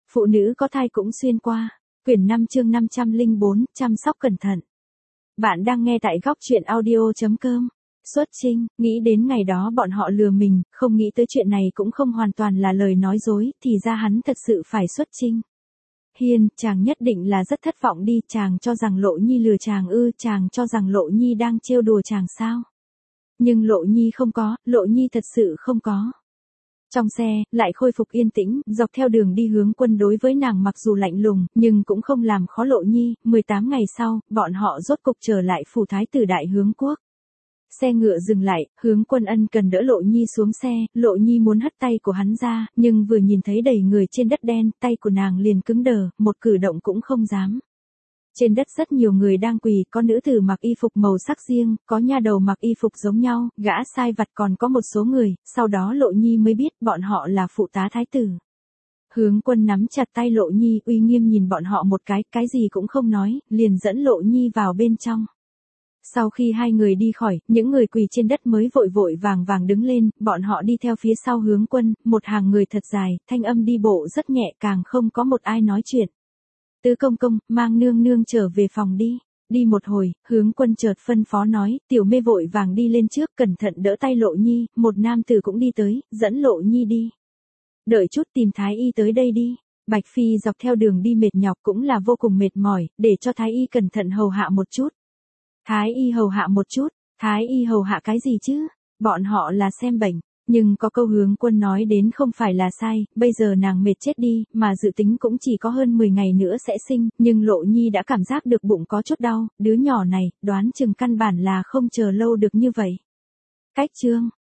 Phụ nữ có thai cũng xuyên qua. Quyển 5 chương 504, chăm sóc cẩn thận. Bạn đang nghe tại góc truyện audio.com. Xuất trinh, nghĩ đến ngày đó bọn họ lừa mình, không nghĩ tới chuyện này cũng không hoàn toàn là lời nói dối, thì ra hắn thật sự phải xuất trinh. Hiên, chàng nhất định là rất thất vọng đi, chàng cho rằng Lộ Nhi lừa chàng ư, chàng cho rằng Lộ Nhi đang trêu đùa chàng sao. Nhưng Lộ Nhi không có, Lộ Nhi thật sự không có. Trong xe, lại khôi phục yên tĩnh, dọc theo đường đi Hướng Quân đối với nàng mặc dù lạnh lùng, nhưng cũng không làm khó Lộ Nhi. 18 ngày sau, bọn họ rốt cục trở lại phủ thái tử Đại Hướng Quốc. Xe ngựa dừng lại, Hướng Quân ân cần đỡ Lộ Nhi xuống xe, Lộ Nhi muốn hất tay của hắn ra, nhưng vừa nhìn thấy đầy người trên đất đen, tay của nàng liền cứng đờ, một cử động cũng không dám. Trên đất rất nhiều người đang quỳ, có nữ tử mặc y phục màu sắc riêng, có nha đầu mặc y phục giống nhau, gã sai vặt còn có một số người, sau đó Lộ Nhi mới biết bọn họ là phụ tá thái tử. Hướng Quân nắm chặt tay Lộ Nhi, uy nghiêm nhìn bọn họ một cái gì cũng không nói, liền dẫn Lộ Nhi vào bên trong. Sau khi hai người đi khỏi, những người quỳ trên đất mới vội vội vàng vàng đứng lên, bọn họ đi theo phía sau Hướng Quân, một hàng người thật dài, thanh âm đi bộ rất nhẹ, càng không có một ai nói chuyện. Tứ công công, mang nương nương trở về phòng đi. Đi một hồi, Hướng Quân chợt phân phó nói, tiểu mê vội vàng đi lên trước, cẩn thận đỡ tay Lộ Nhi, một nam tử cũng đi tới, dẫn Lộ Nhi đi. Đợi chút tìm thái y tới đây đi. Bạch Phi dọc theo đường đi mệt nhọc cũng là vô cùng mệt mỏi, để cho thái y cẩn thận hầu hạ một chút. Thái y hầu hạ một chút, thái y hầu hạ cái gì chứ? Bọn họ là xem bệnh. Nhưng có câu Hướng Quân nói đến không phải là sai, bây giờ nàng mệt chết đi, mà dự tính cũng chỉ có hơn 10 ngày nữa sẽ sinh, nhưng Lộ Nhi đã cảm giác được bụng có chút đau, đứa nhỏ này, đoán chừng căn bản là không chờ lâu được như vậy. Cách chương